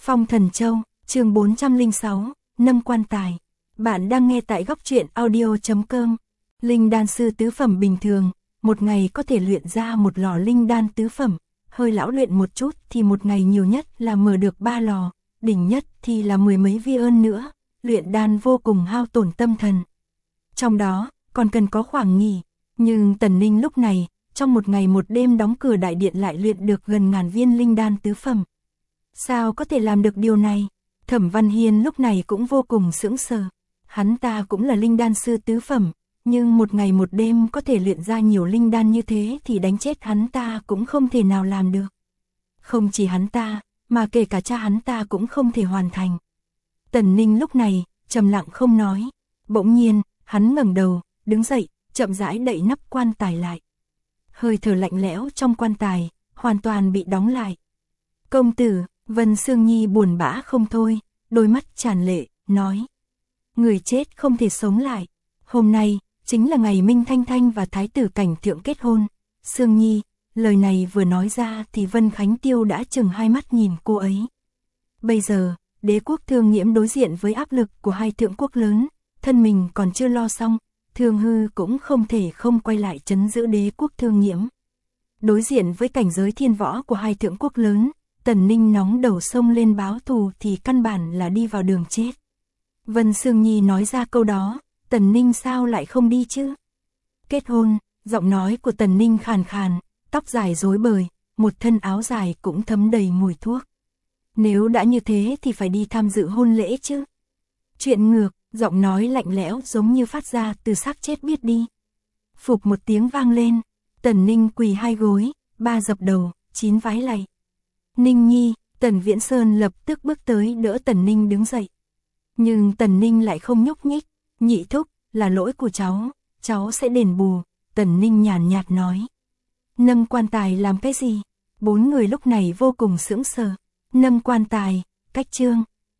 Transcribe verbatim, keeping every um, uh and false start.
Phong Thần Châu, chương bốn trăm lẻ sáu, Nâng Quan Tài. Bạn đang nghe tại góc truyện audio chấm com. Linh đan sư tứ phẩm bình thường, một ngày có thể luyện ra một lò linh đan tứ phẩm, hơi lão luyện một chút thì một ngày nhiều nhất là mở được ba lò, đỉnh nhất thì là mười mấy vi ơn nữa, luyện đan vô cùng hao tổn tâm thần. Trong đó, còn cần có khoảng nghỉ, nhưng Tần Ninh lúc này, trong một ngày một đêm đóng cửa đại điện lại luyện được gần ngàn viên linh đan tứ phẩm. Sao có thể làm được điều này? Thẩm Văn Hiên lúc này cũng vô cùng sững sờ. Hắn ta cũng là linh đan sư tứ phẩm, nhưng một ngày một đêm có thể luyện ra nhiều linh đan như thế thì đánh chết hắn ta cũng không thể nào làm được. Không chỉ hắn ta, mà kể cả cha hắn ta cũng không thể hoàn thành. Tần Ninh lúc này, trầm lặng không nói. Bỗng nhiên, hắn ngẩng đầu, đứng dậy, chậm rãi đậy nắp quan tài lại. Hơi thở lạnh lẽo trong quan tài, hoàn toàn bị đóng lại. Công tử, Vân Sương Nhi buồn bã không thôi, đôi mắt tràn lệ, nói. Người chết không thể sống lại. Hôm nay, chính là ngày Minh Thanh Thanh và Thái tử Cảnh Thượng kết hôn. Sương Nhi, lời này vừa nói ra thì Vân Khánh Tiêu đã chừng hai mắt nhìn cô ấy. Bây giờ, đế quốc Thương Nghiễm đối diện với áp lực của hai thượng quốc lớn, thân mình còn chưa lo xong, Thương Hư cũng không thể không quay lại trấn giữ đế quốc Thương Nghiễm. Đối diện với cảnh giới thiên võ của hai thượng quốc lớn, Tần Ninh nóng đầu sông lên báo thù thì căn bản là đi vào đường chết. Vân Sương Nhi nói ra câu đó, Tần Ninh sao lại không đi chứ? Kết hôn, giọng nói của Tần Ninh khàn khàn, tóc dài rối bời, một thân áo dài cũng thấm đầy mùi thuốc. Nếu đã như thế thì phải đi tham dự hôn lễ chứ. Chuyện ngược, giọng nói lạnh lẽo giống như phát ra từ xác chết biết đi. Phục một tiếng vang lên, Tần Ninh quỳ hai gối, ba dập đầu, chín vái lạy. Ninh Nhi, Tần Viễn Sơn lập tức bước tới đỡ Tần Ninh đứng dậy. Nhưng Tần Ninh lại không nhúc nhích. Nhị thúc, là lỗi của cháu, cháu sẽ đền bù, Tần Ninh nhàn nhạt nói. Nâng quan tài làm cái gì? Bốn người lúc này vô cùng sững sờ. Nâng quan tài, cách chương.